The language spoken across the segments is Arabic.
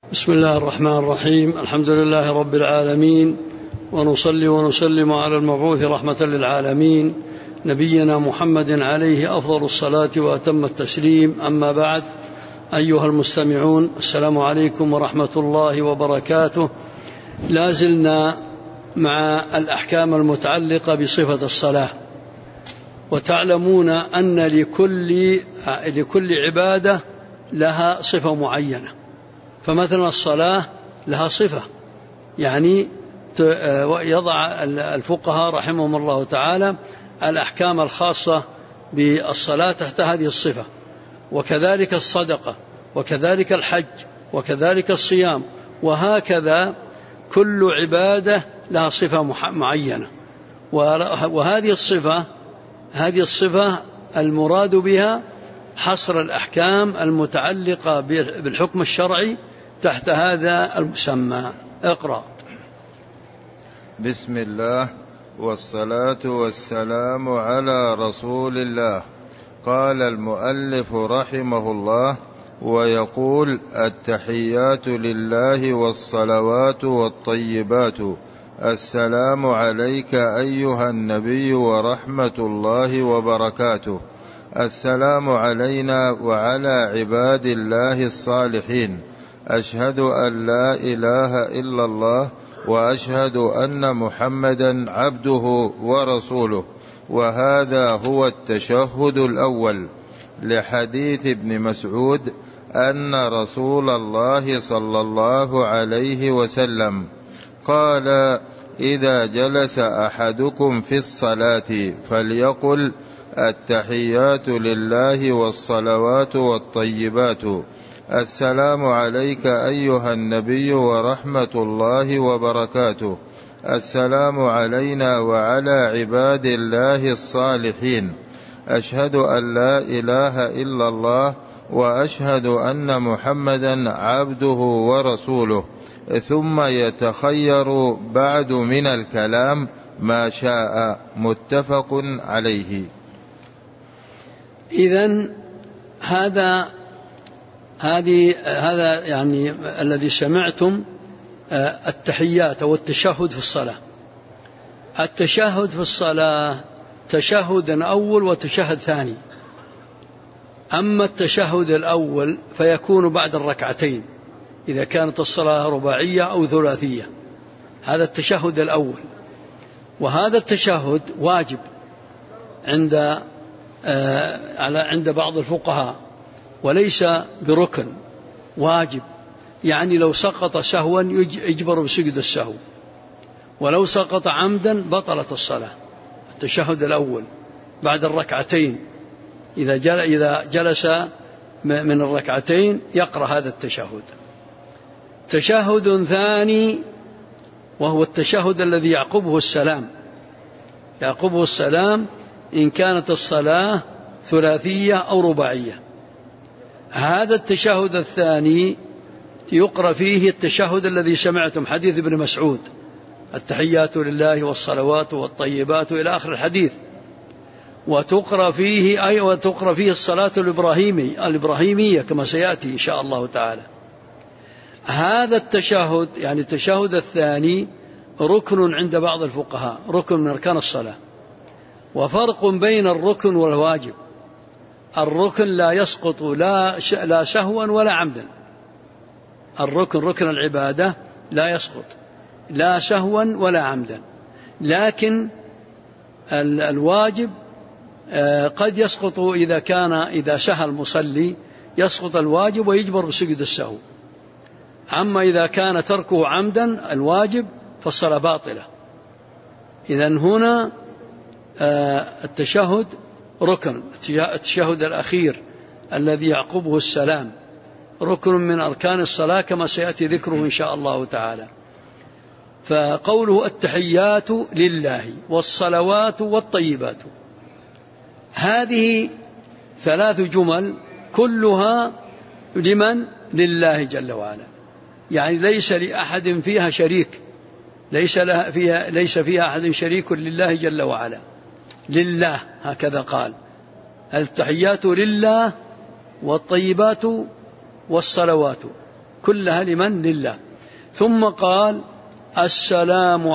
بسم الله الرحمن الرحيم. الحمد لله رب العالمين، ونصلي ونسلم على المبعوث رحمة للعالمين نبينا محمد عليه أفضل الصلاة وأتم التسليم. أما بعد، أيها المستمعون، السلام عليكم ورحمة الله وبركاته. لا زلنا مع الأحكام المتعلقة بصفة الصلاة، وتعلمون أن لكل عبادة لها صفة معينة. فمثلا الصلاة لها صفة، يعني يضع الفقهاء رحمهم الله تعالى الأحكام الخاصة بالصلاة تحت هذه الصفة، وكذلك الصدقة، وكذلك الحج، وكذلك الصيام، وهكذا كل عبادة لها صفة معينة. وهذه الصفة المراد بها حصر الأحكام المتعلقة بالحكم الشرعي تحت هذا المسمى. اقرأ. بسم الله والصلاة والسلام على رسول الله. قال المؤلف رحمه الله: ويقول: التحيات لله والصلوات والطيبات، السلام عليك أيها النبي ورحمة الله وبركاته. السلام علينا وعلى عباد الله الصالحين. أشهد أن لا إله إلا الله وأشهد أن محمدا عبده ورسوله. وهذا هو التشهد الأول، لحديث ابن مسعود أن رسول الله صلى الله عليه وسلم قال: إذا جلس أحدكم في الصلاة فليقل: التحيات لله والصلوات والطيبات، السلام عليك أيها النبي ورحمة الله وبركاته. السلام علينا وعلى عباد الله الصالحين. أشهد أن لا إله إلا الله وأشهد أن محمدا عبده ورسوله. ثم يتخير بعد من الكلام ما شاء. متفق عليه. إذن هذا يعني الذي سمعتم التحيات والتشهد في الصلاة. التشهد في الصلاة تشهد أول وتشهد ثاني. أما التشهد الأول فيكون بعد الركعتين إذا كانت الصلاة رباعية أو ثلاثية. هذا التشهد الأول، وهذا التشهد واجب عند بعض الفقهاء، وليس بركن، واجب. يعني لو سقط سهوا يجبر بسجود السهو، ولو سقط عمدا بطلت الصلاة. التشهد الأول بعد الركعتين، إذا جلس من الركعتين يقرأ هذا التشهد. تشهد ثاني وهو التشهد الذي يعقبه السلام إن كانت الصلاة ثلاثية أو رباعية. هذا التشهد الثاني يقرأ فيه التشهد الذي سمعتم، حديث ابن مسعود: التحيات لله والصلوات والطيبات، إلى آخر الحديث. وتقرأ فيه الصلاة الإبراهيمية كما سيأتي إن شاء الله تعالى. هذا التشهد يعني التشهد الثاني ركن عند بعض الفقهاء، ركن من أركان الصلاة. وفرق بين الركن والواجب: الركن لا يسقط لا سهوا ولا عمدا. ركن العبادة لا يسقط لا سهوا ولا عمدا. لكن الواجب قد يسقط إذا سهى المصلي يسقط الواجب ويجبر بسجود السهو. أما إذا كان تركه عمدا الواجب فالصلاة باطلة. إذن هنا التشهد ركن. التشهد الأخير الذي يعقبه السلام ركن من أركان الصلاة كما سيأتي ذكره إن شاء الله تعالى. فقوله: التحيات لله والصلوات والطيبات، هذه ثلاث جمل كلها لمن؟ لله جل وعلا. يعني ليس لأحد فيها شريك، ليس فيها أحد شريك لله جل وعلا. لله هكذا قال: التحيات لله والطيبات والصلوات كلها لمن؟ لله. ثم قال السلام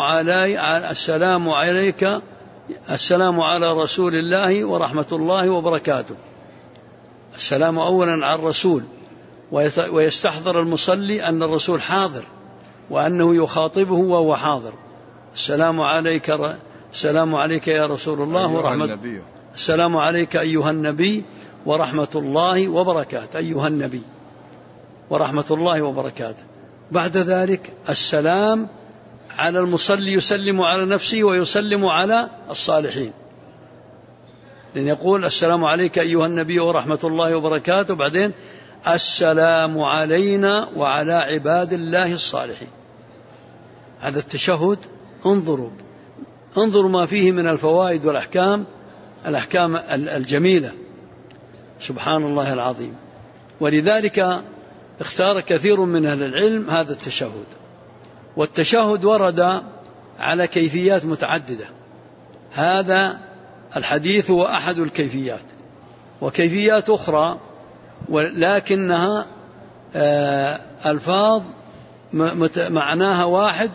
عليك، السلام على رسول الله ورحمة الله وبركاته. السلام أولا على الرسول، ويستحضر المصلي أن الرسول حاضر وأنه يخاطبه وهو حاضر. السلام عليك يا رسول الله ورحمة، السلام عليك أيها النبي ورحمة الله وبركاته، أيها النبي ورحمة الله وبركاته. بعد ذلك السلام على المصلي، يسلم على نفسه ويسلم على الصالحين، لأن يقول السلام عليك أيها النبي ورحمة الله وبركاته، بعدين السلام علينا وعلى عباد الله الصالحين. هذا التشهد انظروا ما فيه من الفوائد والأحكام، الأحكام الجميلة، سبحان الله العظيم. ولذلك اختار كثير من أهل العلم هذا التشهد. والتشهد ورد على كيفيات متعددة، هذا الحديث هو أحد الكيفيات، وكيفيات أخرى ولكنها ألفاظ معناها واحد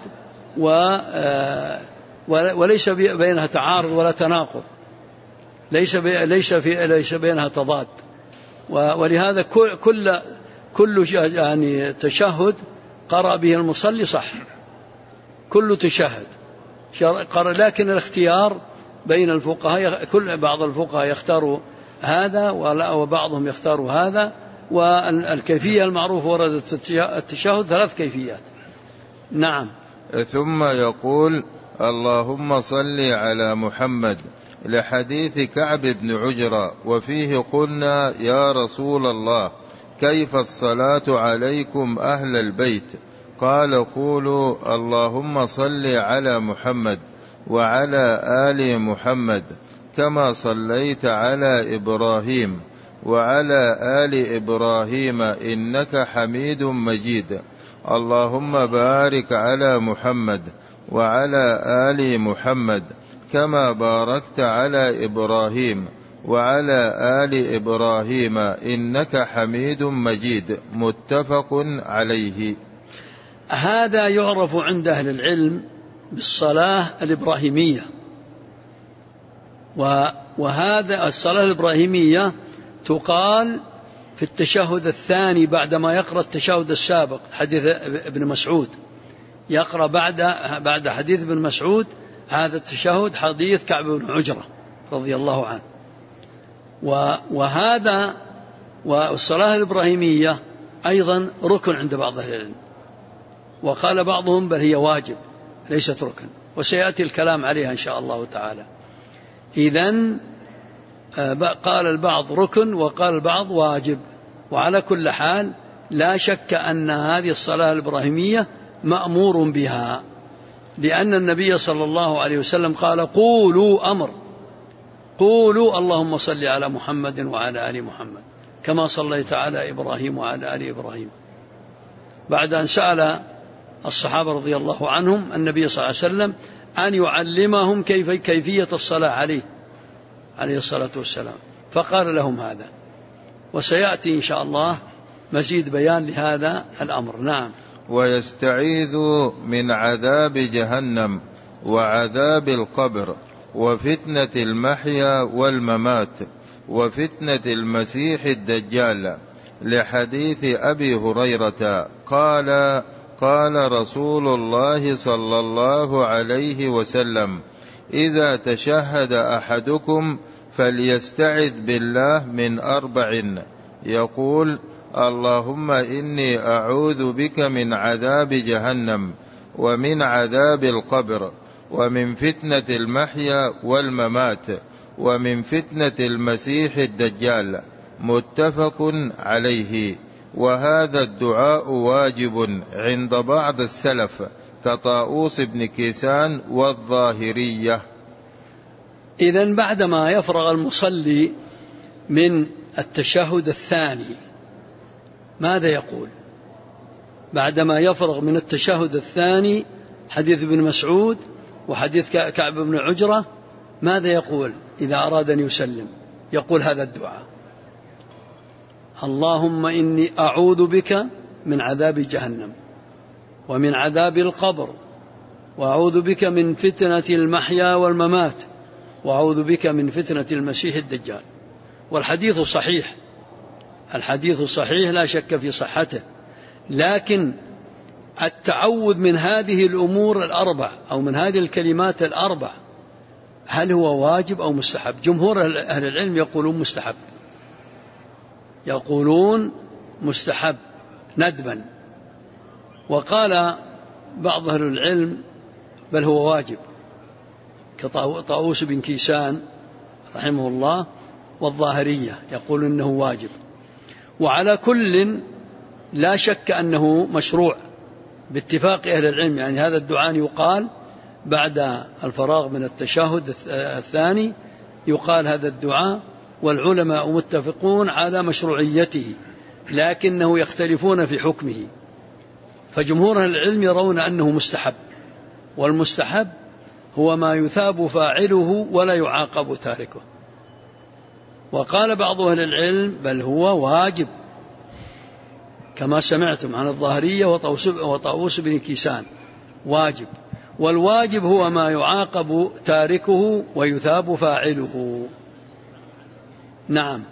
وليس بينها تعارض ولا تناقض، ليس بينها تضاد. ولهذا كل يعني تشهد قرأ به المصلي صح، كل تشهد، لكن الاختيار بين الفقهاء، بعض الفقهاء يختاروا هذا وبعضهم يختاروا هذا. والكيفية المعروفة وردت التشهد 3 كيفيات. نعم. ثم يقول اللهم صل على محمد، لحديث كعب بن عجرة، وفيه قلنا يا رسول الله كيف الصلاة عليكم أهل البيت؟ قال قولوا اللهم صل على محمد وعلى آل محمد كما صليت على إبراهيم وعلى آل إبراهيم إنك حميد مجيد. اللهم بارك على محمد وعلى آل محمد كما باركت على إبراهيم وعلى آل إبراهيم إنك حميد مجيد. متفق عليه. هذا يعرف عند أهل العلم بالصلاة الإبراهيمية. وهذا الصلاة الإبراهيمية تقال في التشهد الثاني بعدما يقرأ التشهد السابق، حديث ابن مسعود، يقرأ بعد حديث ابن مسعود هذا التشهد حديث كعب بن عجرة رضي الله عنه. وهذا والصلاة الإبراهيمية أيضا ركن عند بعض أهل العلم، وقال بعضهم بل هي واجب ليست ركن، وسيأتي الكلام عليها إن شاء الله تعالى. إذن قال البعض ركن وقال البعض واجب. وعلى كل حال لا شك أن هذه الصلاة الإبراهيمية مأمور بها، لأن النبي صلى الله عليه وسلم قال قولوا اللهم صل على محمد وعلى آل محمد كما صليت على إبراهيم وعلى آل إبراهيم، بعد أن سأل الصحابة رضي الله عنهم النبي صلى الله عليه وسلم أن يعلمهم كيفية الصلاة عليه الصلاة والسلام، فقال لهم هذا. وسيأتي إن شاء الله مزيد بيان لهذا الأمر. نعم. ويستعيذ من عذاب جهنم وعذاب القبر وفتنة المحيا والممات وفتنة المسيح الدجال، لحديث أبي هريرة قال رسول الله صلى الله عليه وسلم إذا تشهد أحدكم فليستعذ بالله من 4، يقول اللهم إني أعوذ بك من عذاب جهنم ومن عذاب القبر ومن فتنة المحيا والممات ومن فتنة المسيح الدجال. متفق عليه. وهذا الدعاء واجب عند بعض السلف كطاووس بن كيسان والظاهرية. إذن بعدما يفرغ المصلي من التشهد الثاني ماذا يقول؟ بعدما يفرغ من التشهد الثاني حديث ابن مسعود وحديث كعب بن عجرة ماذا يقول إذا أراد أن يسلم؟ يقول هذا الدعاء: اللهم إني أعوذ بك من عذاب جهنم ومن عذاب القبر، وأعوذ بك من فتنة المحيا والممات، وأعوذ بك من فتنة المسيح الدجال. والحديث صحيح، الحديث صحيح لا شك في صحته، لكن التعوذ من هذه الأمور الأربع أو من هذه الكلمات الأربع هل هو واجب أو مستحب؟ جمهور أهل العلم يقولون مستحب، يقولون مستحب ندبا، وقال بعض أهل العلم بل هو واجب كطاووس بن كيسان رحمه الله والظاهرية يقول إنه واجب. وعلى كل لا شك أنه مشروع باتفاق أهل العلم، يعني هذا الدعاء يقال بعد الفراغ من التشهد الثاني، يقال هذا الدعاء، والعلماء متفقون على مشروعيته لكنه يختلفون في حكمه. فجمهور العلم يرون أنه مستحب، والمستحب هو ما يثاب فاعله ولا يعاقب تاركه. وقال بعض أهل العلم بل هو واجب كما سمعتم عن الظاهرية وطاووس بن كيسان، واجب، والواجب هو ما يعاقب تاركه ويثاب فاعله. نعم.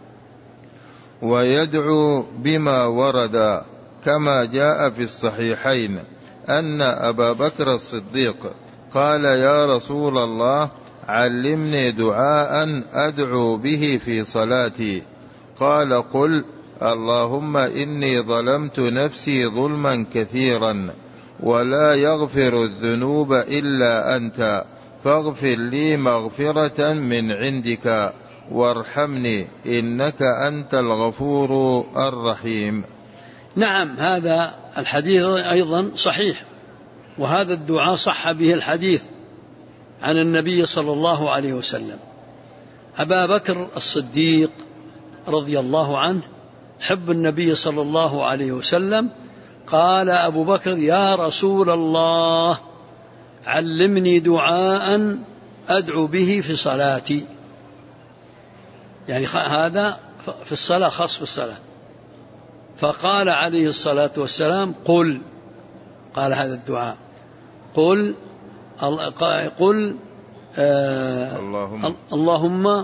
ويدعو بما ورد كما جاء في الصحيحين أن أبا بكر الصديق قال يا رسول الله علمني دعاء أدعو به في صلاتي، قال قل اللهم إني ظلمت نفسي ظلما كثيرا ولا يغفر الذنوب إلا أنت فاغفر لي مغفرة من عندك وارحمني إنك أنت الغفور الرحيم. نعم، هذا الحديث أيضا صحيح، وهذا الدعاء صح به الحديث عن النبي صلى الله عليه وسلم. أبا بكر الصديق رضي الله عنه حب النبي صلى الله عليه وسلم، قال أبو بكر يا رسول الله علمني دعاء أدعو به في صلاتي، يعني هذا في الصلاة، خاص في الصلاة. فقال عليه الصلاة والسلام قل، قال هذا الدعاء قل اللهم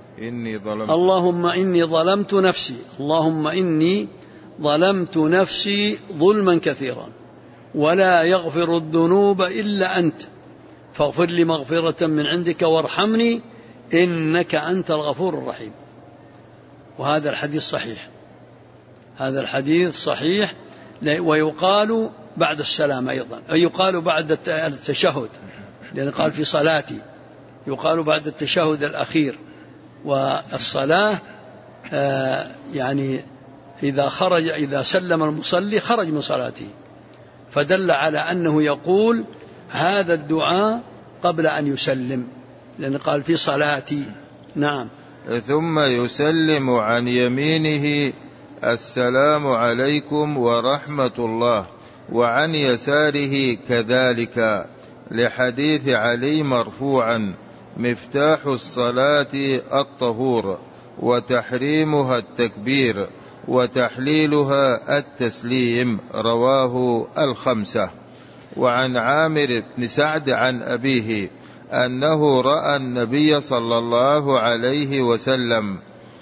إني ظلمت نفسي، اللهم إني ظلمت نفسي ظلما كثيرا ولا يغفر الذنوب إلا أنت فاغفر لي مغفرة من عندك وارحمني إنك أنت الغفور الرحيم. وهذا الحديث صحيح، هذا الحديث صحيح. ويقال بعد السلام أيضا، يقال بعد التشهد، لأن قال في صلاتي، يقال بعد التشهد الأخير. والصلاة يعني إذا سلم المصلي خرج من صلاته، فدل على أنه يقول هذا الدعاء قبل أن يسلم، لأن قال في صلاتي. نعم. ثم يسلم عن يمينه السلام عليكم ورحمة الله، وعن يساره كذلك، لحديث علي مرفوعا مفتاح الصلاة الطهور وتحريمها التكبير وتحليلها التسليم، رواه الخمسة. وعن عامر بن سعد عن أبيه أنه رأى النبي صلى الله عليه وسلم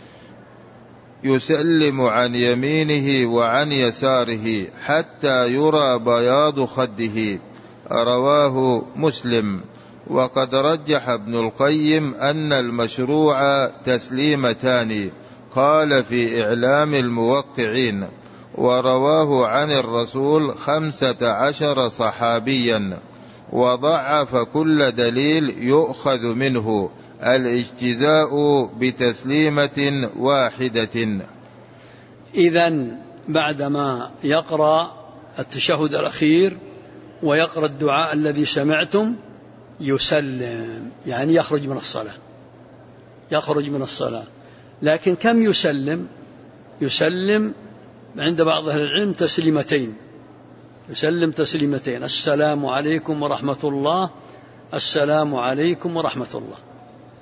يسلم عن يمينه وعن يساره حتى يرى بياض خده، رواه مسلم. وقد رجح ابن القيم أن المشروع تسليمتان، قال في إعلام الموقعين، ورواه عن الرسول 15 صحابيا، وضعف كل دليل يؤخذ منه الاجتزاء بتسليمة واحدة. إذن بعدما يقرأ التشهد الأخير ويقرأ الدعاء الذي سمعتم يسلم، يعني يخرج من الصلاة، يخرج من الصلاة. لكن كم يسلم؟ يسلم عند بعض أهل العلم تسليمتين، يسلم تسليمتين، السلام عليكم ورحمة الله، السلام عليكم ورحمة الله.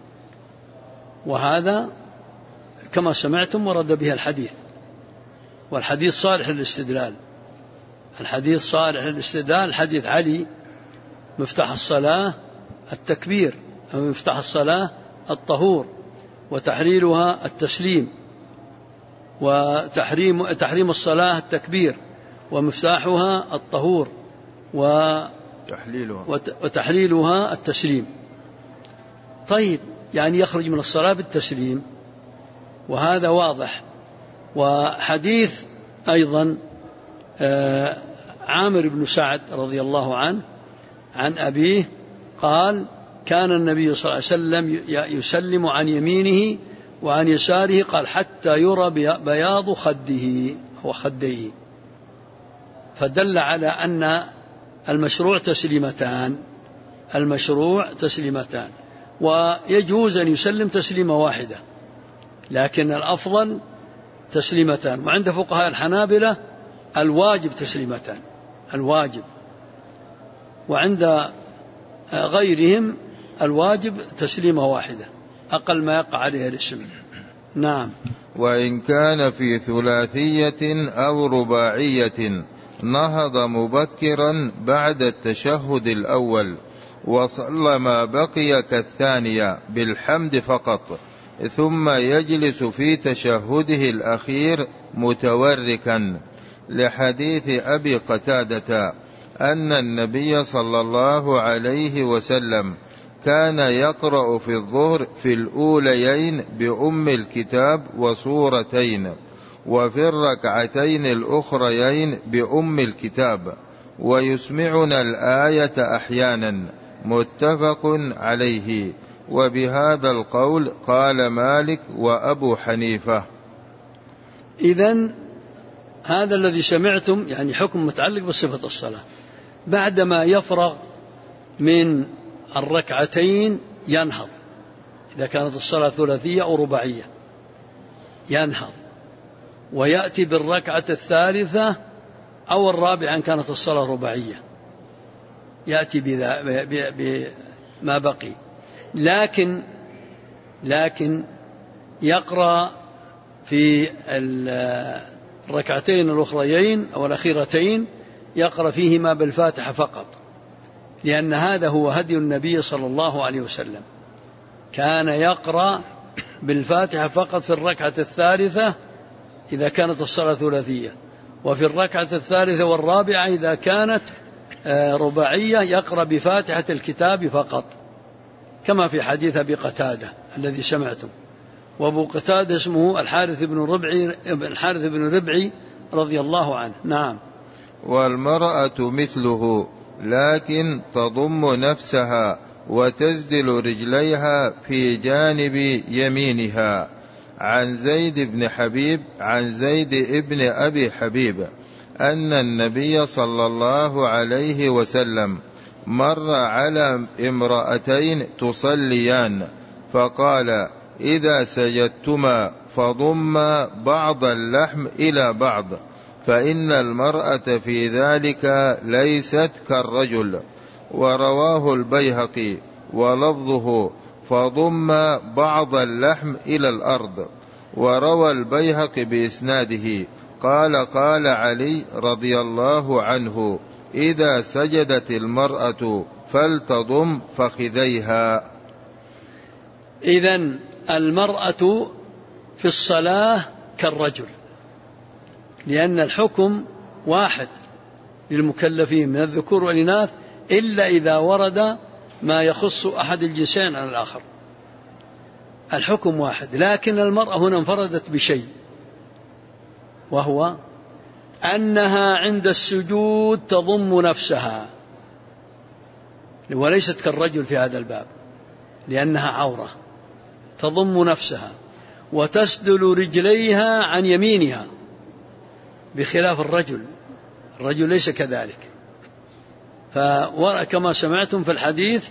وهذا كما سمعتم ورد به الحديث، والحديث صالح للاستدلال. الحديث صالح للاستدلال حديث علي: مفتاح الصلاة التكبير، أو مفتاح الصلاة الطهور، وتحليلها التسليم، وتحريم الصلاة التكبير، ومفتاحها الطهور، وتحليلها التسليم. طيب، يعني يخرج من الصلاة بالتسليم، وهذا واضح. وحديث أيضا عامر بن سعد رضي الله عنه عن أبيه قال: كان النبي صلى الله عليه وسلم يسلم عن يمينه وعن يساره، قال: حتى يرى بياض خده وخديه. فدل على أن المشروع تسليمتان، ويجوز أن يسلم تسليمة واحدة، لكن الأفضل تسليمتان. وعند فقهاء الحنابلة الواجب تسليمتان، الواجب، وعند غيرهم الواجب تسليمة واحدة، أقل ما يقع عليها الاسم. نعم. وإن كان في ثلاثية أو رباعية نهض مبكرا بعد التشهد الأول، وصلى ما بقي كالثانية بالحمد فقط، ثم يجلس في تشهده الأخير متوركا، لحديث أبي قتادة أن النبي صلى الله عليه وسلم كان يقرأ في الظهر في الأوليين بأم الكتاب وسورتين، وفي الركعتين الأخريين بأم الكتاب، ويسمعنا الآية أحيانا، متفق عليه. وبهذا القول قال مالك وأبو حنيفة. إذن هذا الذي سمعتم يعني حكم متعلق بصفة الصلاة. بعدما يفرغ من الركعتين ينهض، إذا كانت الصلاة ثلاثية أو رباعية ينهض، ويأتي بالركعة الثالثة أو الرابعة إن كانت الصلاة رباعية، يأتي بما بقي، لكن يقرأ في الركعتين الأخريين أو الأخيرتين يقرأ فيهما بالفاتحة فقط، لأن هذا هو هدي النبي صلى الله عليه وسلم، كان يقرأ بالفاتحة فقط في الركعة الثالثة إذا كانت الصلاة ثلاثية، وفي الركعة الثالثة والرابعة إذا كانت رباعية يقرأ بفاتحة الكتاب فقط، كما في حديث أبي قتادة الذي سمعتم. وأبو قتادة اسمه الحارث بن ربعي رضي الله عنه. نعم. والمرأة مثله، لكن تضم نفسها وتسدل رجليها في جانب يمينها. عن زيد بن حبيب عن زيد بن أبي حبيب أن النبي صلى الله عليه وسلم مر على امرأتين تصليان، فقال: إذا سجدتما فضما بعض اللحم إلى بعض، فإن المرأة في ذلك ليست كالرجل. ورواه البيهقي ولفظه: فضم بعض اللحم إلى الأرض. وروى البيهقي بإسناده قال علي رضي الله عنه: إذا سجدت المرأة فلتضم فخذيها. إذن المرأة في الصلاة كالرجل، لأن الحكم واحد للمكلفين من الذكور والإناث، إلا إذا ورد ما يخص أحد الجنسين عن الآخر، الحكم واحد. لكن المرأة هنا انفردت بشيء، وهو أنها عند السجود تضم نفسها، وليست كالرجل في هذا الباب، لأنها عورة، تضم نفسها وتسدل رجليها عن يمينها، بخلاف الرجل ليس كذلك. فكما سمعتم في الحديث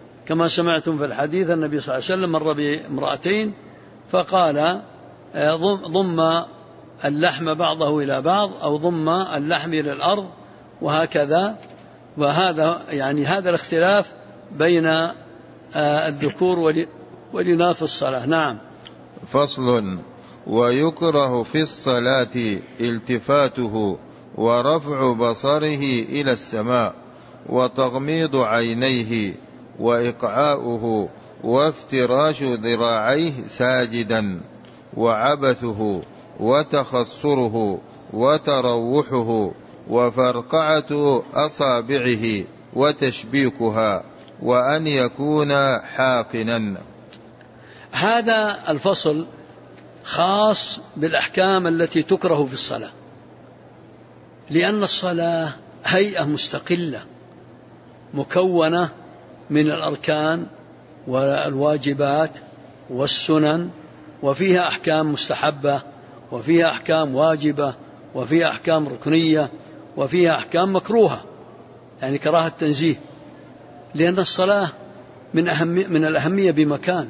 النبي صلى الله عليه وسلم مر بامرأتين فقال: ضم اللحم بعضه إلى بعض، أو ضم اللحم إلى الأرض، وهكذا. وهذا يعني هذا الاختلاف بين الذكور والإناث في الصلاة. نعم. فصل. ويكره في الصلاة التفاته ورفع بصره إلى السماء وتغميض عينيه وإقعاؤه وافتراش ذراعيه ساجدا وعبثه وتخصره وتروحه وفرقعة أصابعه وتشبيكها وأن يكون حاقنا. هذا الفصل خاص بالأحكام التي تكره في الصلاة، لأن الصلاة هيئة مستقلة مكونة من الأركان والواجبات والسنن، وفيها أحكام مستحبة، وفيها أحكام واجبة، وفيها أحكام ركنية، وفيها أحكام مكروهة، يعني كراهة تنزيه، لأن الصلاة من الأهمية بمكان.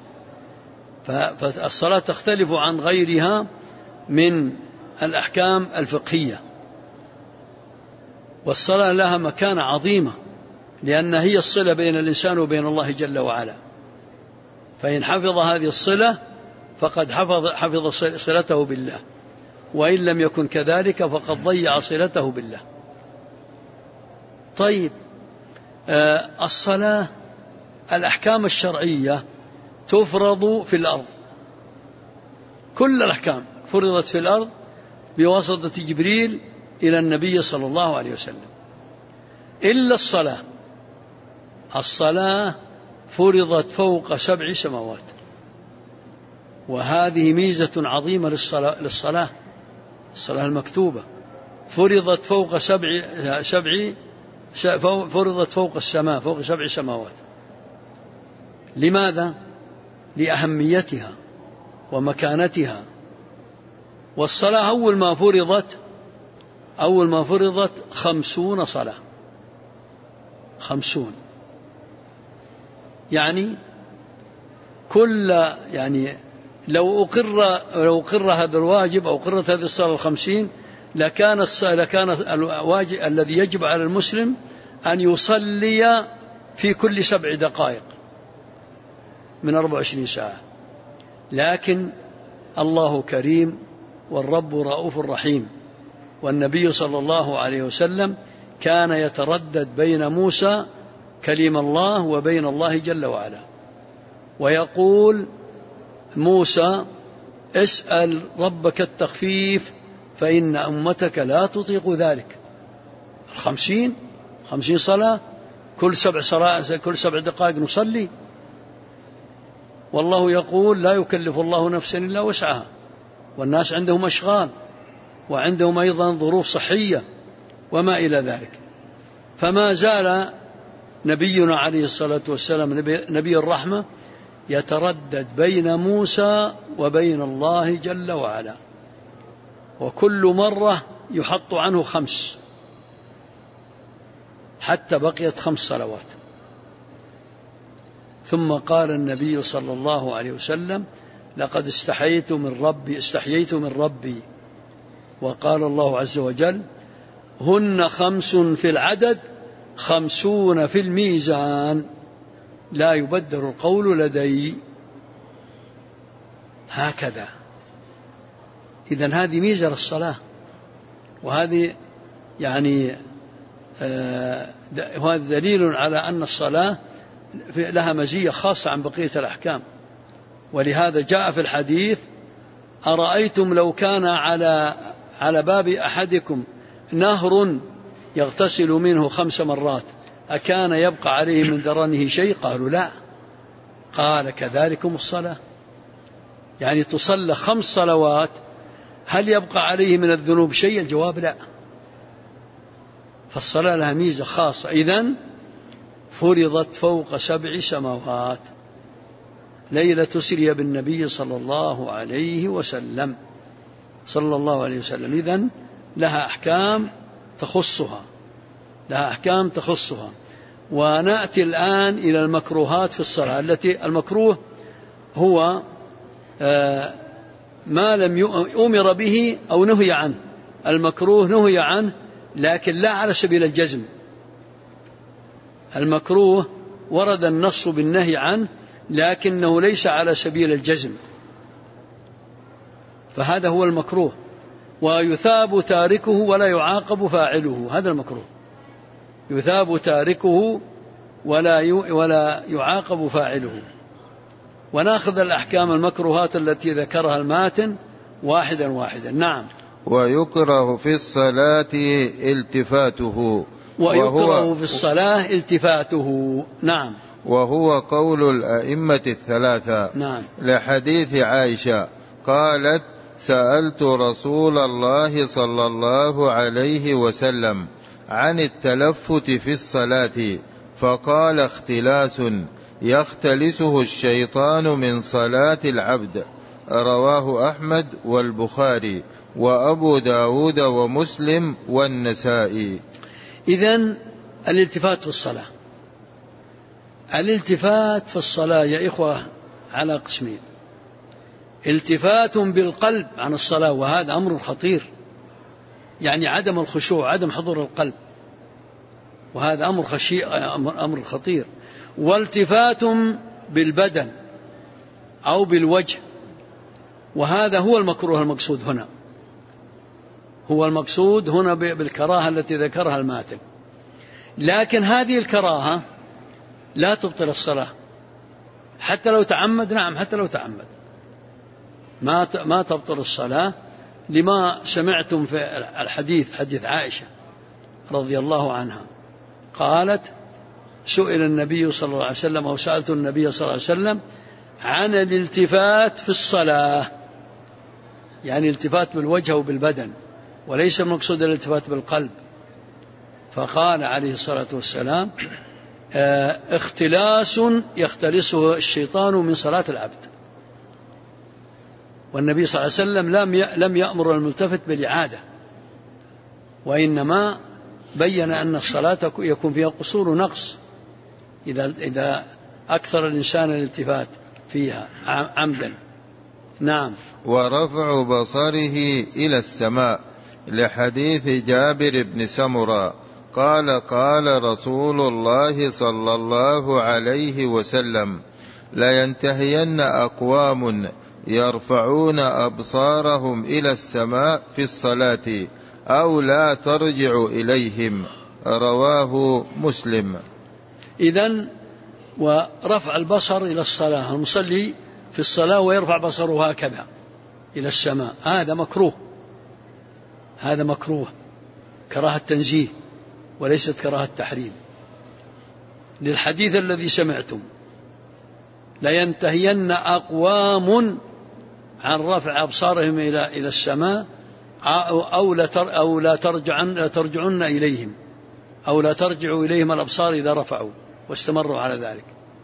فالصلاة تختلف عن غيرها من الأحكام الفقهية، والصلاة لها مكانة عظيمة، لأن هي الصلة بين الإنسان وبين الله جل وعلا، فإن حفظ هذه الصلة فقد حفظ صلته بالله، وإن لم يكن كذلك فقد ضيع صلته بالله. طيب، الصلاة الأحكام الشرعية تفرض في الأرض، كل الأحكام فرضت في الأرض بواسطة جبريل إلى النبي صلى الله عليه وسلم، إلا الصلاة فرضت فوق 7 سماوات، وهذه ميزة عظيمة للصلاة. الصلاة المكتوبة فرضت فوق فرضت فوق السماء، فوق 7 سماوات. لماذا؟ لأهميتها ومكانتها. والصلاة أول ما فرضت 50 صلاة، 50، يعني لو أقر هذا الواجب أو أقرت هذه الصلاة 50 لكان الواجب الذي يجب على المسلم أن يصلي في كل 7 دقائق من 24 ساعة. لكن الله كريم والرب رؤوف رحيم، والنبي صلى الله عليه وسلم كان يتردد بين موسى كليم الله وبين الله جل وعلا، ويقول موسى: اسأل ربك التخفيف فإن أمتك لا تطيق ذلك. 50 صلاة كل 7 دقائق نصلي، والله يقول: لا يكلف الله نفسا إلا وسعها، والناس عندهم أشغال وعندهم أيضا ظروف صحية وما إلى ذلك. فما زال نبينا عليه الصلاة والسلام نبي الرحمة يتردد بين موسى وبين الله جل وعلا، وكل مرة يحط عنه 5، حتى بقيت 5 صلوات. ثم قال النبي صلى الله عليه وسلم: لقد استحييت من ربي. وقال الله عز وجل: هن 5 في العدد 50 في الميزان لا يبدل القول لدي. هكذا. إذن هذه ميزة للصلاة، وهذه هذا دليل على أن الصلاة لها مزية خاصة عن بقية الأحكام. ولهذا جاء في الحديث: أرأيتم لو كان على باب أحدكم نهر يغتسل منه 5 مرات أكان يبقى عليه من درنه شيء؟ قالوا: لا. قال: كذلكم الصلاة، يعني تصلى 5 صلوات، هل يبقى عليه من الذنوب شيء؟ الجواب: لا. فالصلاة لها ميزة خاصة. إذن فرضت فوق 7 سماوات ليلة سري بالنبي صلى الله عليه وسلم. إذن لها أحكام تخصها. ونأتي الآن إلى المكروهات في الصلاة. المكروه هو ما لم أمر به أو نهي عنه. المكروه نهي عنه لكن لا على سبيل الجزم. المكروه ورد النص بالنهي عنه لكنه ليس على سبيل الجزم. فهذا هو المكروه، ويثاب تاركه ولا يعاقب فاعله، هذا المكروه، يثاب تاركه ولا يعاقب فاعله. وناخذ الأحكام المكروهات التي ذكرها الماتن واحدا واحدا. نعم. ويكره في الصلاة التفاته، ويكره في الصلاة التفاته. نعم. وهو قول الأئمة الثلاثة. نعم. لحديث عائشة قالت: سألت رسول الله صلى الله عليه وسلم عن التلفت في الصلاة فقال: اختلاس يختلسه الشيطان من صلاة العبد. رواه أحمد والبخاري وأبو داود ومسلم والنسائي. إذن الالتفات في الصلاة، الالتفات في الصلاة يا إخوة على قسمين: التفات بالقلب عن الصلاة، وهذا أمر خطير، يعني عدم الخشوع، عدم حضور القلب، وهذا أمر خطير. والتفات بالبدن أو بالوجه، وهذا هو المكروه المقصود هنا، هو المقصود هنا بالكراهة التي ذكرها الماتن. لكن هذه الكراهة لا تبطل الصلاة حتى لو تعمد. نعم، حتى لو تعمد ما تبطل الصلاة، لما سمعتم في الحديث، حديث عائشة رضي الله عنها قالت: سئل النبي صلى الله عليه وسلم، أو سألت النبي صلى الله عليه وسلم عن الالتفات في الصلاة، يعني التفات بالوجه وبالبدن، وليس المقصود الالتفات بالقلب. فقال عليه الصلاة والسلام: اختلاس يختلسه الشيطان من صلاة العبد. والنبي صلى الله عليه وسلم لم يأمر الملتفت بالإعادة، وإنما بين أن الصلاة يكون فيها قصور ونقص إذا أكثر الإنسان الالتفات فيها عمدا. نعم. ورفع بصره إلى السماء، لحديث جابر بن سمرة قال: قال رسول الله صلى الله عليه وسلم: لينتهين أقوام يرفعون أبصارهم إلى السماء في الصلاة أو لا ترجع إليهم. رواه مسلم. إذن ورفع البصر إلى الصلاة، المصلي في الصلاة ويرفع بصره هكذا إلى السماء، هذا مكروه، هذا مكروه، كراهة تنزيه وليست كراهة تحريم، للحديث الذي سمعتم: لينتهين أقوام عن رفع أبصارهم إلى السماء أو لا ترجعن إليهم، أو لا ترجعوا إليهم الأبصار إذا رفعوا واستمروا على ذلك.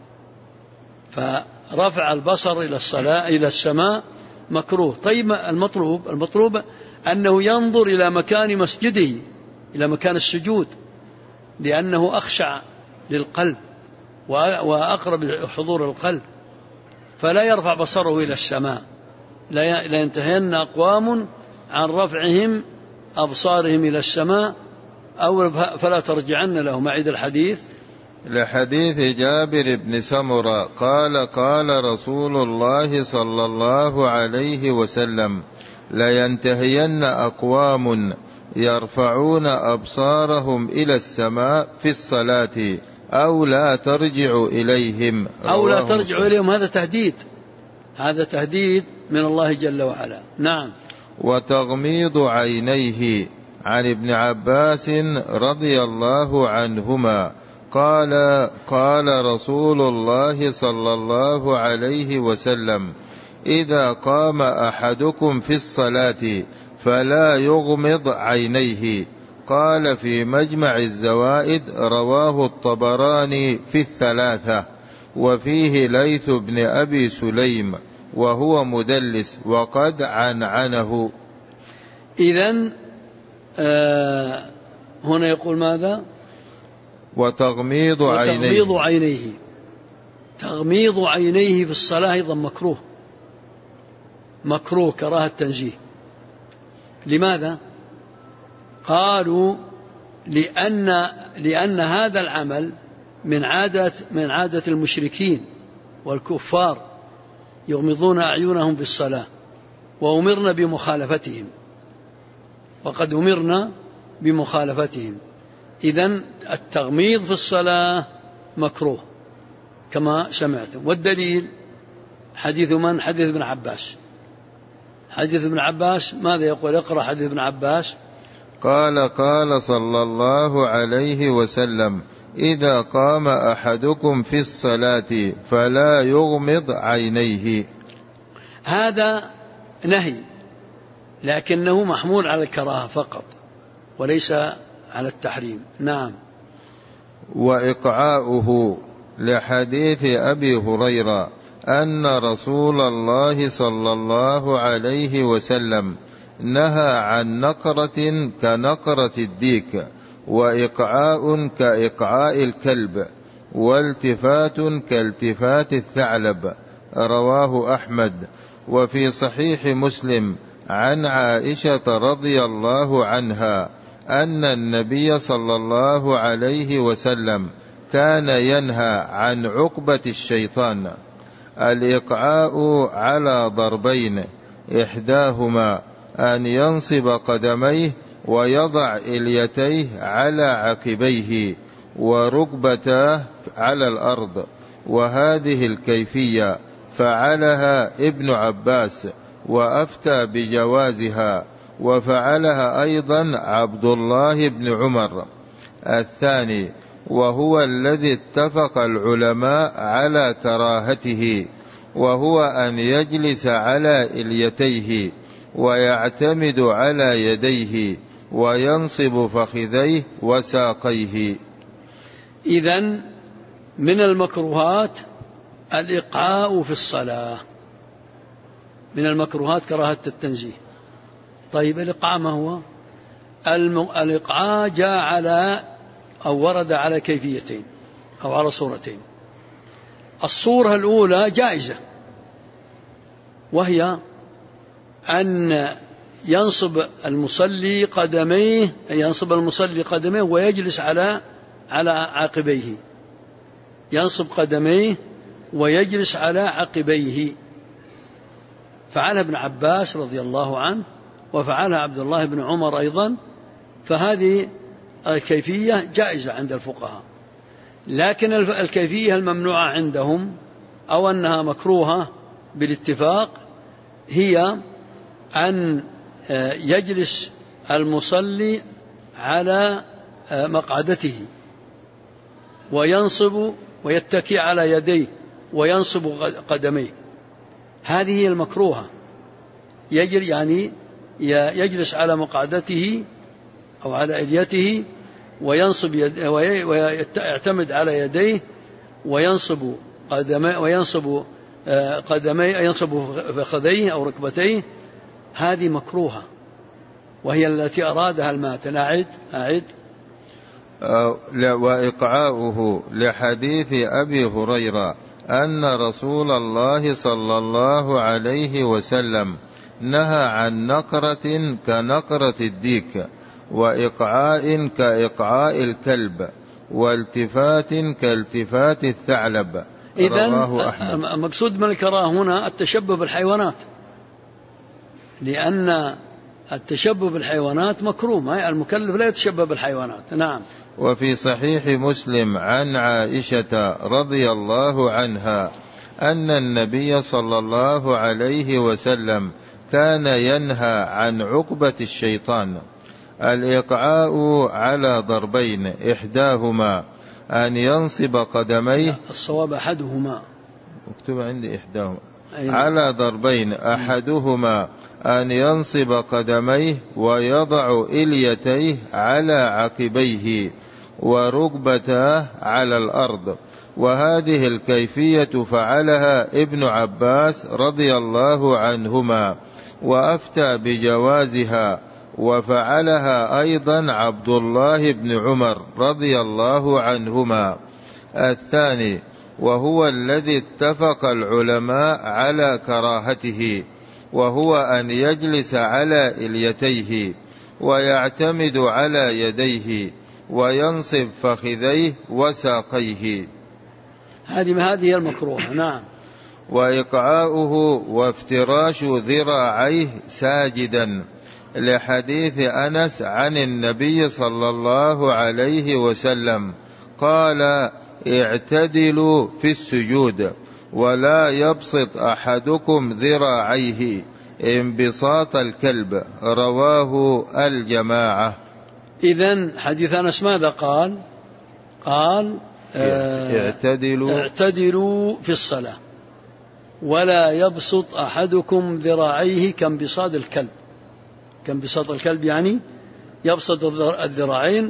فرفع البصر إلى السماء مكروه. طيب، المطلوب أنه ينظر إلى مكان مسجده، إلى مكان السجود، لأنه أخشع للقلب وأقرب حضور القلب، فلا يرفع بصره إلى السماء. لا ينتهين أقوام عن رفعهم أبصارهم إلى السماء أو فلا ترجعن لهم. أعيد الحديث. لحديث جابر بن سمرة قال: قال رسول الله صلى الله عليه وسلم: لينتهين أقوام يرفعون أبصارهم إلى السماء في الصلاة أو لا ترجع إليهم. أو لا ترجع إليهم، هذا تهديد من الله جل وعلا. نعم. وتغميض عينيه، عن ابن عباس رضي الله عنهما قال: قال رسول الله صلى الله عليه وسلم: إذا قام أحدكم في الصلاة فلا يغمض عينيه. قال في مجمع الزوائد: رواه الطبراني في الثلاثة، وفيه ليث بن أبي سليم وهو مدلس وقد عنعنه. إذن هنا يقول ماذا؟ وتغميض عينيه. تغميض عينيه في الصلاة أيضا مكروه كراهة تنزيه. لماذا؟ قالوا لأن هذا العمل من عادة المشركين والكفار، يغمضون أعينهم في الصلاة، وأمرنا بمخالفتهم، وقد أمرنا بمخالفتهم. إذن التغميض في الصلاة مكروه كما سمعتم. والدليل حديث من؟ حديث ابن عباس. حديث ابن عباس ماذا يقول؟ اقرأ حديث ابن عباس. قال صلى الله عليه وسلم: إذا قام أحدكم في الصلاة فلا يغمض عينيه. هذا نهي، لكنه محمول على الكراهة فقط وليس على التحريم. نعم. وإقعاؤه لحديث أبي هريرة أن رسول الله صلى الله عليه وسلم نهى عن نقرة كنقرة الديك، وإقعاء كإقعاء الكلب، والتفات كالتفات الثعلب. رواه أحمد. وفي صحيح مسلم عن عائشة رضي الله عنها أن النبي صلى الله عليه وسلم كان ينهى عن عقبة الشيطان. الإقعاء على ضربين: إحداهما أن ينصب قدميه ويضع إليتيه على عقبيه وركبتاه على الأرض، وهذه الكيفية فعلها ابن عباس وأفتى بجوازها، وفعلها أيضا عبد الله بن عمر. الثاني وهو الذي اتفق العلماء على كراهته، وهو أن يجلس على إليتيه ويعتمد على يديه وينصب فخذيه وساقيه. إذن من المكروهات الإقعاء في الصلاة، من المكروهات كراهة التنزيه. طيب الإقعاء ما هو؟ الإقعاء جاء على أو ورد على كيفيتين أو على صورتين. الصورة الأولى جائزة، وهي أن ينصب المصلي قدميه ويجلس على عقبيه، ينصب قدميه ويجلس على عقبيه. فعلها ابن عباس رضي الله عنه، وفعلها عبد الله بن عمر أيضا. فهذه الكيفية جائزة عند الفقهاء، لكن الكيفية الممنوعة عندهم أو أنها مكروهة بالاتفاق هي أن يجلس المصلي على مقعدته وينصب ويتكي على يديه وينصب قدميه. هذه هي المكروهة. يجلس على مقعدته أو على إليته ويعتمد على يديه وينصب قدميه ينصب فخذيه أو ركبتيه. هذه مكروهة، وهي التي أرادها الماتن. أعد. وإقعاؤه لحديث أبي هريرة أن رسول الله صلى الله عليه وسلم نهى عن نقرة كنقرة الديك، وإقعاء كإقعاء الكلب، والتفات كالتفات الثعلب. إذن المقصود من الكراهة هنا التشبه بالحيوانات، لأن التشبه بالحيوانات مكروه، المكلف لا يتشبه بالحيوانات. نعم. وفي صحيح مسلم عن عائشة رضي الله عنها أن النبي صلى الله عليه وسلم كان ينهى عن عقبة الشيطان. الإقعاء على ضربين: إحداهما أن ينصب قدميه، الصواب أحدهما، مكتوب عندي إحداهما، على ضربين: أحدهما أن ينصب قدميه ويضع إليتيه على عقبيه وركبتاه على الأرض، وهذه الكيفية فعلها ابن عباس رضي الله عنهما وأفتى بجوازها، وفعلها أيضا عبد الله بن عمر رضي الله عنهما. الثاني وهو الذي اتفق العلماء على كراهته، وهو أن يجلس على إليتيه ويعتمد على يديه وينصب فخذيه وساقيه. هذه المكروهة. نعم. وإقعاؤه وافتراش ذراعيه ساجدا، لحديث أنس عن النبي صلى الله عليه وسلم قال: اعتدلوا في السجود ولا يبسط أحدكم ذراعيه انبساط الكلب، رواه الجماعة. إذن حديث أنس ماذا قال؟ قال اعتدلوا في الصلاة ولا يبسط أحدكم ذراعيه كانبساط الكلب. كانبساط الكلب يعني يبسط الذراعين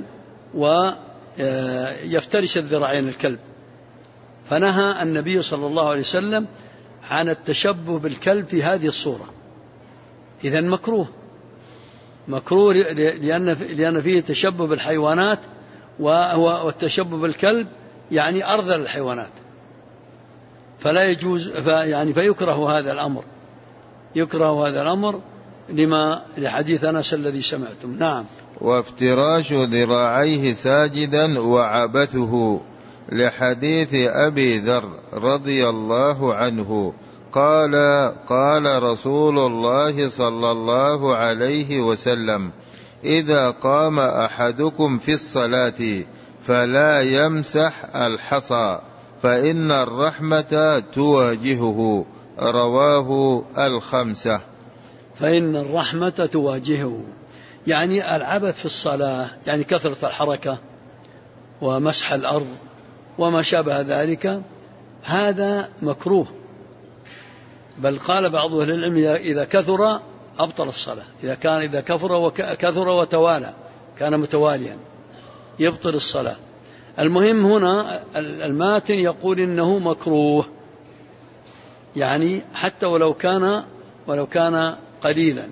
ويفترش الذراعين الكلب. فنهى النبي صلى الله عليه وسلم عن التشبه بالكلب في هذه الصورة. إذن مكروه لأن فيه تشبه بالحيوانات، والتشبه بالكلب يعني أرذل الحيوانات، فلا يجوز، فيكره هذا الأمر، يكره هذا الأمر لحديث أنس الذي سمعتم. نعم. وافتراش ذراعيه ساجدا وعبثه، لحديث أبي ذر رضي الله عنه قال: قال رسول الله صلى الله عليه وسلم: إذا قام أحدكم في الصلاة فلا يمسح الحصى فإن الرحمة تواجهه، رواه الخمسة. فإن الرحمة تواجهه يعني العبث في الصلاة، يعني كثرة الحركة ومسح الأرض وما شابه ذلك، هذا مكروه. بل قال بعض أهل العلم إذا كثر أبطل الصلاة، إذا كثر وتوالى، كان متواليا يبطل الصلاة. المهم هنا الماتن يقول إنه مكروه، يعني حتى ولو كان قليلا،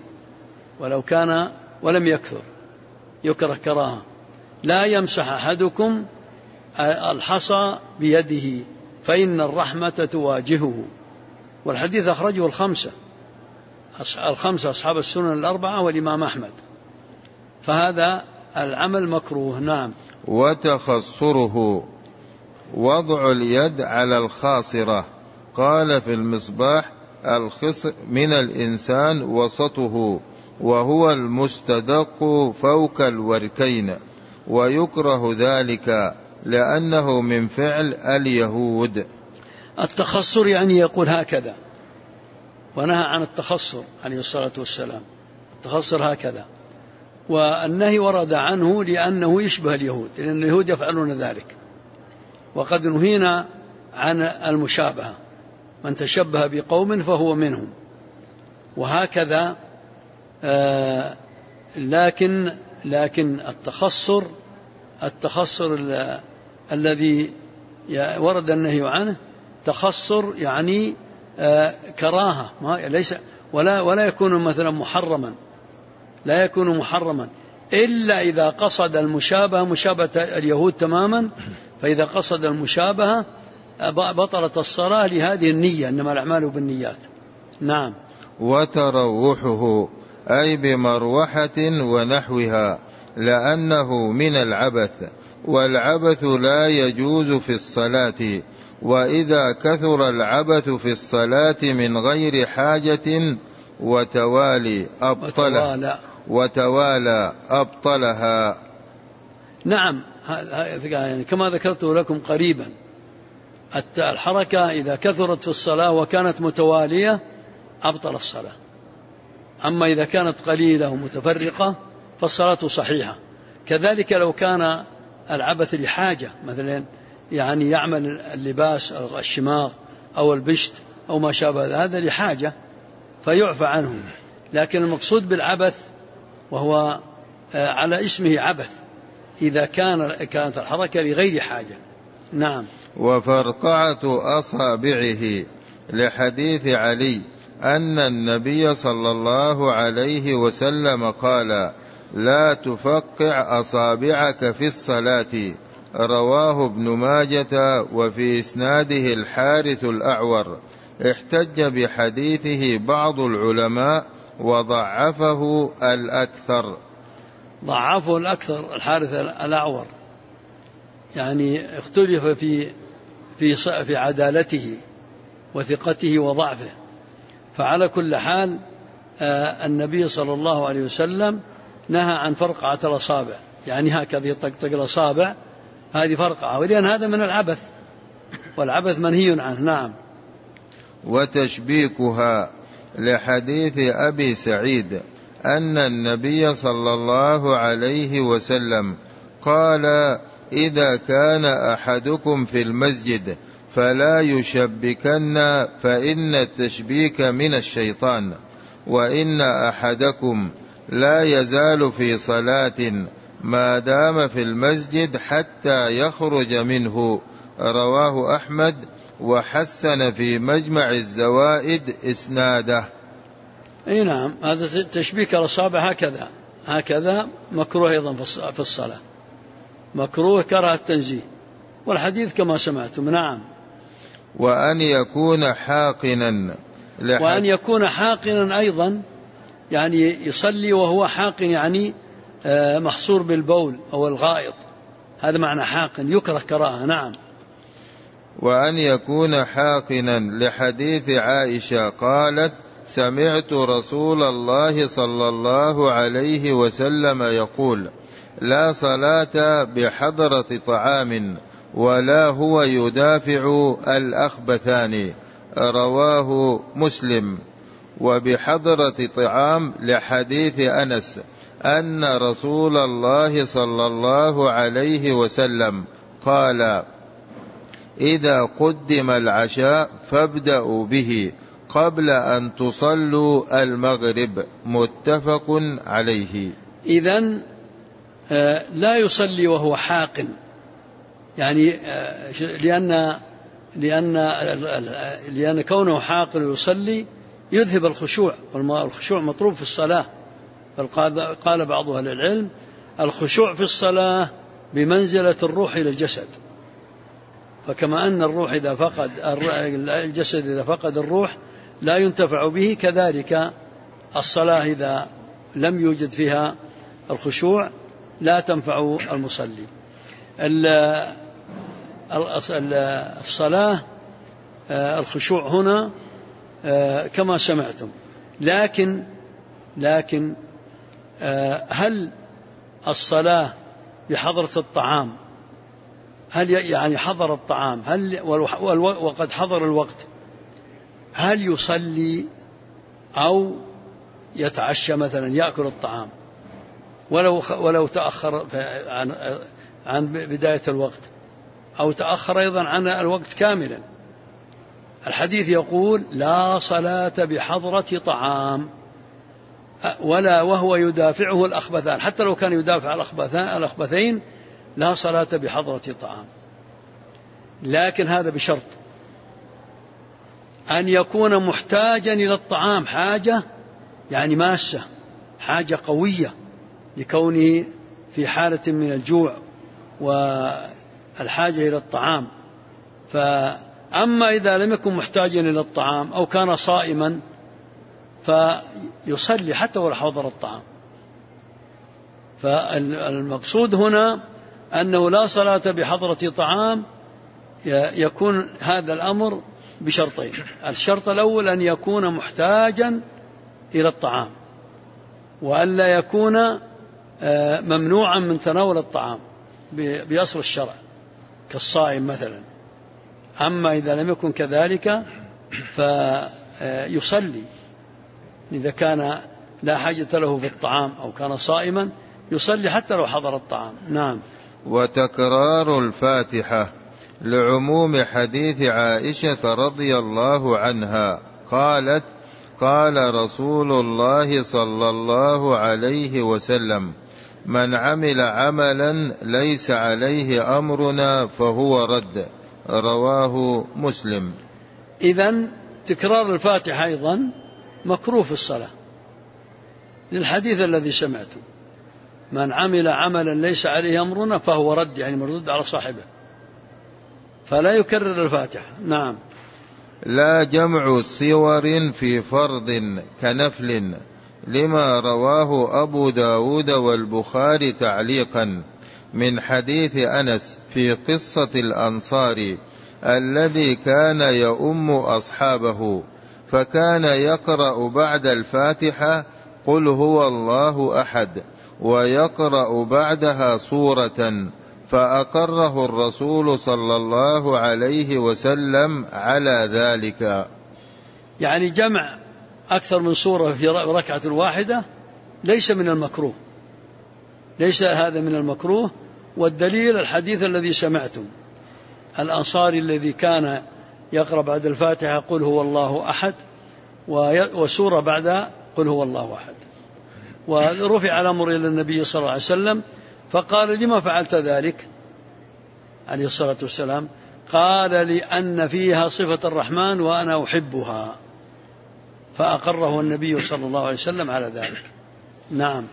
ولم يكثر، يكره كراهة. لا يمسح أحدكم الحصى بيده فإن الرحمة تواجهه. والحديث أخرجه الخمسة أصحاب السنن الأربعة والإمام أحمد. فهذا العمل مكروه. نعم. وتخصره وضع اليد على الخاصرة. قال في المصباح: الخصر من الإنسان وسطه، وهو المستدق فوق الوركين، ويكره ذلك لأنه من فعل اليهود. التخصر يعني يقول هكذا، ونهى عن التخصر عليه الصلاة والسلام. التخصر هكذا، والنهي ورد عنه لأنه يشبه اليهود، لأن اليهود يفعلون ذلك، وقد نهينا عن المشابهة، من تشبه بقوم فهو منهم. وهكذا لكن التخصر الذي ورد النهي عنه تخصر يعني كراهة، ليس ولا يكون مثلا محرما، لا يكون محرما إلا إذا قصد المشابهة مشابهة اليهود تماما. فإذا قصد المشابهة بطلت الصلاة لهذه النية، إنما الأعمال بالنيات. نعم. وتروحه أي بمروحة ونحوها، لأنه من العبث، والعبث لا يجوز في الصلاة. وإذا كثر العبث في الصلاة من غير حاجة وتوالى أبطلها. نعم. يعني كما ذكرت لكم قريبا، الحركة إذا كثرت في الصلاة وكانت متوالية أبطل الصلاة. أما إذا كانت قليلة ومتفرقة فالصلاة صحيحة. كذلك لو كان العبث لحاجة، مثلا يعني يعمل اللباس أو الشماغ أو البشت أو ما شابه هذا لحاجة فيعفى عنه. لكن المقصود بالعبث وهو على اسمه عبث إذا كانت الحركة لغير حاجة. نعم. وفرقعة أصابعه، لحديث علي أن النبي صلى الله عليه وسلم قال: لا تفقع أصابعك في الصلاة، رواه ابن ماجة، وفي إسناده الحارث الأعور. احتج بحديثه بعض العلماء وضعفه الأكثر. ضعفه الأكثر الحارث الأعور، يعني اختلف في عدالته، وثقته وضعفه. فعلى كل حال النبي صلى الله عليه وسلم نهى عن فرقعة الأصابع، يعني هكذا يطقطق الأصابع، هذه فرقعة، ولأن هذا من العبث، والعبث منهي عنه. نعم. وتشبيكها لحديث أبي سعيد أن النبي صلى الله عليه وسلم قال: إذا كان أحدكم في المسجد فلا يشبكن، فإن التشبيك من الشيطان، وإن أحدكم لا يزال في صلاة ما دام في المسجد حتى يخرج منه. رواه أحمد وحسن في مجمع الزوائد إسناده. أي نعم، هذا تشبيك الأصابع هكذا مكروه أيضا في الصلاة، مكروه كره التنزيه، والحديث كما سمعتم. نعم. وأن يكون حاقنا، وأن يكون حاقنا أيضا، يعني يصلي وهو حاقن، يعني محصور بالبول أو الغائط، هذا معنى حاقن، يكره كراهة. نعم. وأن يكون حاقنا لحديث عائشة قالت: سمعت رسول الله صلى الله عليه وسلم يقول: لا صلاة بحضرة طعام ولا هو يدافع الأخبثان. رواه مسلم. وبحضرة طعام لحديث أنس أن رسول الله صلى الله عليه وسلم قال: إذا قدم العشاء فابدأوا به قبل أن تصلوا المغرب. متفق عليه. إذن لا يصلي وهو حاقن، يعني لأن كونه حاقن يصلي يذهب الخشوع، والخشوع مطلوب في الصلاة. بل قال بعض أهل العلم: الخشوع في الصلاة بمنزلة الروح إلى الجسد. فكما أن الروح إذا فقد الجسد إذا فقد الروح لا ينتفع به، كذلك الصلاة إذا لم يوجد فيها الخشوع لا تنفع المصلي. الصلاة الخشوع هنا كما سمعتم، لكن هل الصلاة بحضرة الطعام، هل يعني حضر الطعام وقد حضر الوقت، هل يصلي أو يتعشى مثلا، يأكل الطعام ولو تأخر عن بداية الوقت، أو تأخر أيضا عن الوقت كاملا؟ الحديث يقول: لا صلاة بحضرة طعام ولا وهو يدافعه الأخبثان، حتى لو كان يدافع الأخبثين لا صلاة بحضرة طعام. لكن هذا بشرط أن يكون محتاجا إلى الطعام، حاجة يعني ماسة، حاجة قوية، لكونه في حالة من الجوع والحاجة إلى الطعام. فأما إذا لم يكن محتاجا إلى الطعام أو كان صائما فيصلي حتى ولو حضر الطعام. فالمقصود هنا أنه لا صلاة بحضرة طعام، يكون هذا الأمر بشرطين: الشرط الأول أن يكون محتاجا إلى الطعام، وأن لا يكون ممنوعا من تناول الطعام بأصل الشرع كالصائم مثلا. أما إذا لم يكن كذلك فيصلي، إذا كان لا حاجة له في الطعام أو كان صائما يصلي حتى لو حضر الطعام. نعم. وتكرار الفاتحة لعموم حديث عائشة رضي الله عنها قالت: قال رسول الله صلى الله عليه وسلم: من عمل عملا ليس عليه أمرنا فهو رد. رواه مسلم. إذن تكرار الفاتحة أيضا مكروه في الصلاة، للحديث الذي سمعته: من عمل عملا ليس عليه أمرنا فهو رد، يعني مردود على صاحبه، فلا يكرر الفاتحة. نعم. لا جمع صور في فرض كنفل، لما رواه أبو داود والبخاري تعليقا من حديث أنس في قصة الأنصار الذي كان يؤم أصحابه، فكان يقرأ بعد الفاتحة قل هو الله أحد، ويقرأ بعدها سورة، فأقره الرسول صلى الله عليه وسلم على ذلك. يعني جمع أكثر من سورة في ركعة واحدة ليس من المكروه، ليس هذا من المكروه. والدليل الحديث الذي سمعتم، الأنصاري الذي كان يقرأ بعد الفاتحة قل هو الله أحد وسورة بعد قل هو الله أحد. ورفع الأمر إلى النبي صلى الله عليه وسلم فقال لما فعلت ذلك عليه الصلاة والسلام؟ قال لأن فيها صفة الرحمن وأنا أحبها، فأقره النبي صلى الله عليه وسلم على ذلك. نعم.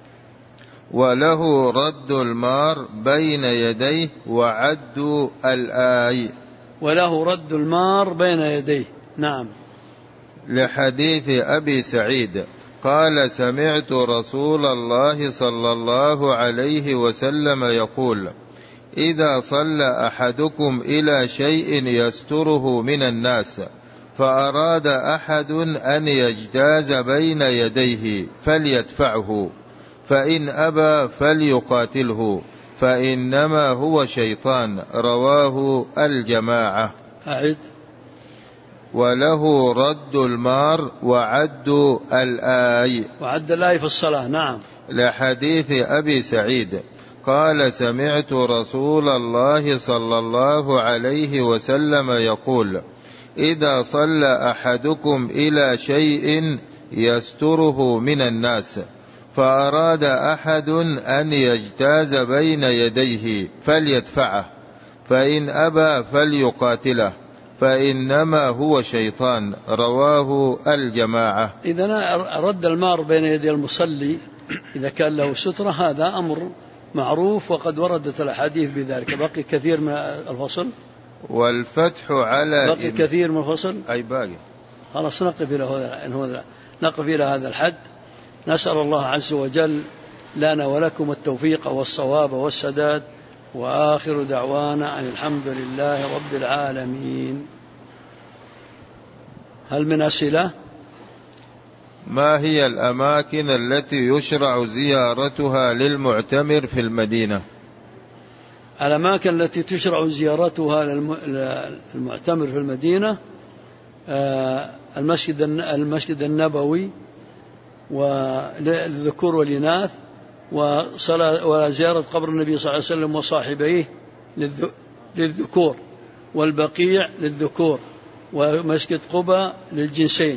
وله رد المار بين يديه وعد الآي. وله رد المار بين يديه. نعم. لحديث أبي سعيد قال سمعت رسول الله صلى الله عليه وسلم يقول إذا صلى أحدكم إلى شيء يستره من الناس فأراد أحد أن يجتاز بين يديه فليدفعه، فإن أبى فليقاتله، فإنما هو شيطان. رواه الجماعة. أعد. وله رد المار وعد الآي. وعد الآي في الصلاة. نعم. لحديث أبي سعيد قال سمعت رسول الله صلى الله عليه وسلم يقول إذا صلى أحدكم إلى شيء يستره من الناس فأراد أحد أن يجتاز بين يديه فليدفعه، فإن أبى فليقاتله، فإنما هو شيطان. رواه الجماعة. إذا رد المار بين يدي المصلي إذا كان له سترة هذا أمر معروف، وقد وردت الأحاديث بذلك. بقي كثير من الفصل. والفتح على بقي كثير من الفصل. أي باقي. خلاص نقف إلى هذا الحد. نسأل الله عز وجل لنا ولكم التوفيق والصواب والسداد، وآخر دعوانا أن الحمد لله رب العالمين. هل من أسئلة؟ ما هي الأماكن التي يشرع زيارتها للمعتمر في المدينة؟ الأماكن التي تشرع زيارتها للمعتمر في المدينة المسجد النبوي وللذكور والإناث، وزيارة قبر النبي صلى الله عليه وسلم وصاحبيه للذكور، والبقيع للذكور، ومسجد قباء للجنسين،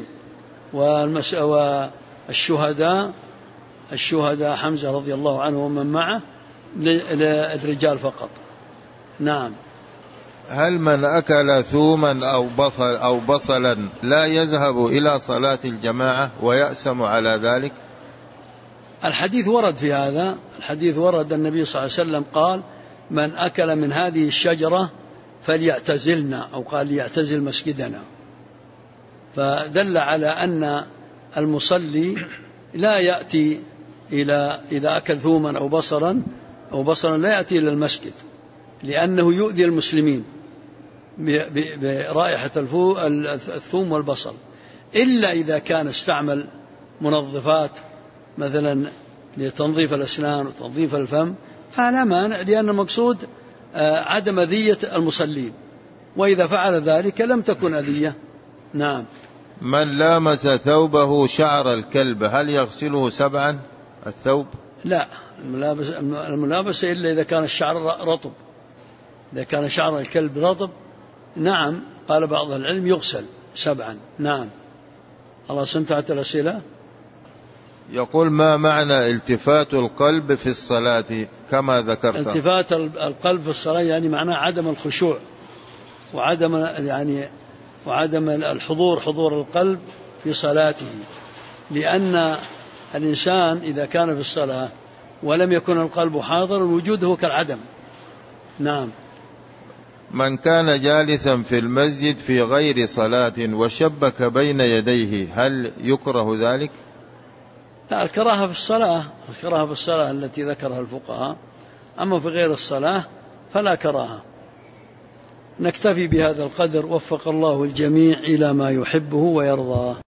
والشهداء حمزة رضي الله عنه ومن معه للرجال فقط. نعم. هل من أكل ثوما أو بصلا لا يذهب إلى صلاة الجماعة ويأسم على ذلك؟ الحديث ورد في هذا. الحديث ورد النبي صلى الله عليه وسلم قال من أكل من هذه الشجرة فليعتزلنا، أو قال ليعتزل مسجدنا، فدل على أن المصلي لا يأتي إذا أكل ثوما أو بصلا لا يأتي إلى المسجد، لأنه يؤذي المسلمين برائحة الثوم والبصل، إلا إذا كان استعمل منظفات مثلا لتنظيف الأسنان وتنظيف الفم فلا مانع، لأن المقصود عدم أذية المصلين، وإذا فعل ذلك لم تكن أذية. نعم. من لامس ثوبه شعر الكلب هل يغسله 7 الثوب؟ لا، الملابسة إلا إذا كان الشعر رطب. إذا كان شعر الكلب رطب نعم، قال بعض العلم يغسل 7. نعم. خلاص انتهت الأسئلة. يقول ما معنى التفات القلب في الصلاة كما ذكرت؟ التفات القلب في الصلاة يعني معناه عدم الخشوع وعدم الحضور، حضور القلب في صلاته، لأن الإنسان إذا كان في الصلاة ولم يكن القلب حاضر وجوده كالعدم. نعم. من كان جالسا في المسجد في غير صلاة وشبك بين يديه هل يكره ذلك؟ لا، الكراهة في الصلاة التي ذكرها الفقهاء، أما في غير الصلاة فلا كراهة. نكتفي بهذا القدر، وفق الله الجميع إلى ما يحبه ويرضاه.